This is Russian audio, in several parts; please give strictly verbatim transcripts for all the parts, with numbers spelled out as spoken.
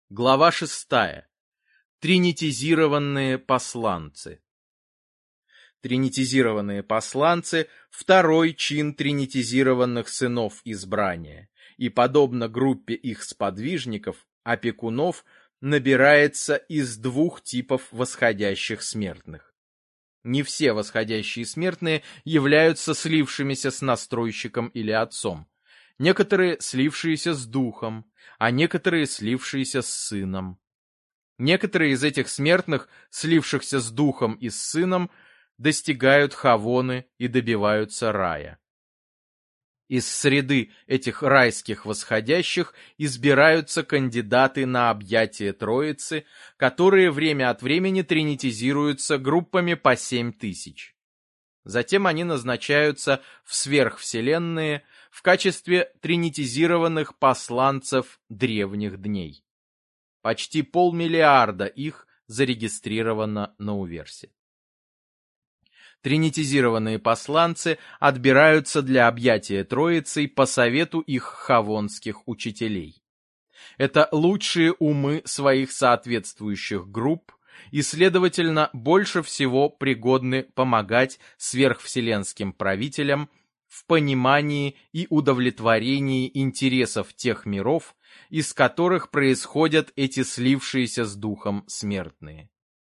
Глава шестая. Тринитизированные посланцы. Тринитизированные посланцы – второй чин тринитизированных сынов избрания, и, подобно группе их сподвижников, опекунов, набирается из двух типов восходящих смертных. Не все восходящие смертные являются слившимися с настройщиком или отцом. Некоторые слившиеся с духом, а некоторые слившиеся с сыном. Некоторые из этих смертных, слившихся с духом и с сыном, достигают хавоны и добиваются рая. Из среды этих райских восходящих избираются кандидаты на объятие Троицы, которые время от времени тринитизируются группами по семь тысяч. Затем они назначаются в сверхвселенные в качестве тринитизированных посланцев древних дней. Почти полмиллиарда их зарегистрировано на Уверсе. Тринитизированные посланцы отбираются для объятия Троицей по совету их хавонских учителей. Это лучшие умы своих соответствующих групп и, следовательно, больше всего пригодны помогать сверхвселенским правителям в понимании и удовлетворении интересов тех миров, из которых происходят эти слившиеся с духом смертные.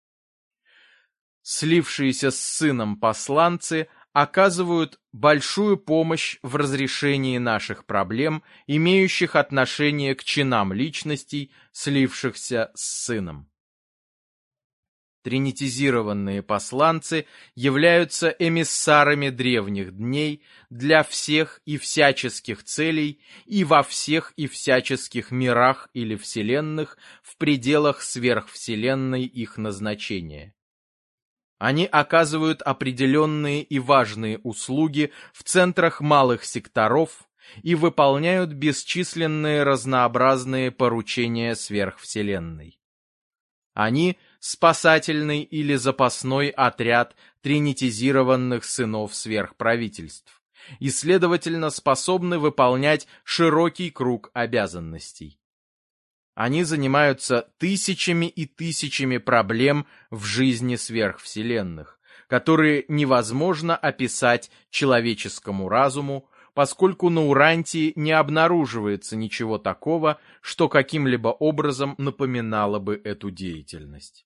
Слившиеся с сыном посланцы оказывают большую помощь в разрешении наших проблем, имеющих отношение к чинам личностей, слившихся с сыном. Тринитизированные посланцы являются эмиссарами древних дней для всех и всяческих целей и во всех и всяческих мирах или вселенных в пределах сверхвселенной их назначения. Они оказывают определенные и важные услуги в центрах малых секторов и выполняют бесчисленные разнообразные поручения сверхвселенной. Они – спасательный или запасной отряд тринитизированных сынов сверхправительств и, следовательно, способны выполнять широкий круг обязанностей. Они занимаются тысячами и тысячами проблем в жизни сверхвселенных, которые невозможно описать человеческому разуму, поскольку на Урантии не обнаруживается ничего такого, что каким-либо образом напоминало бы эту деятельность.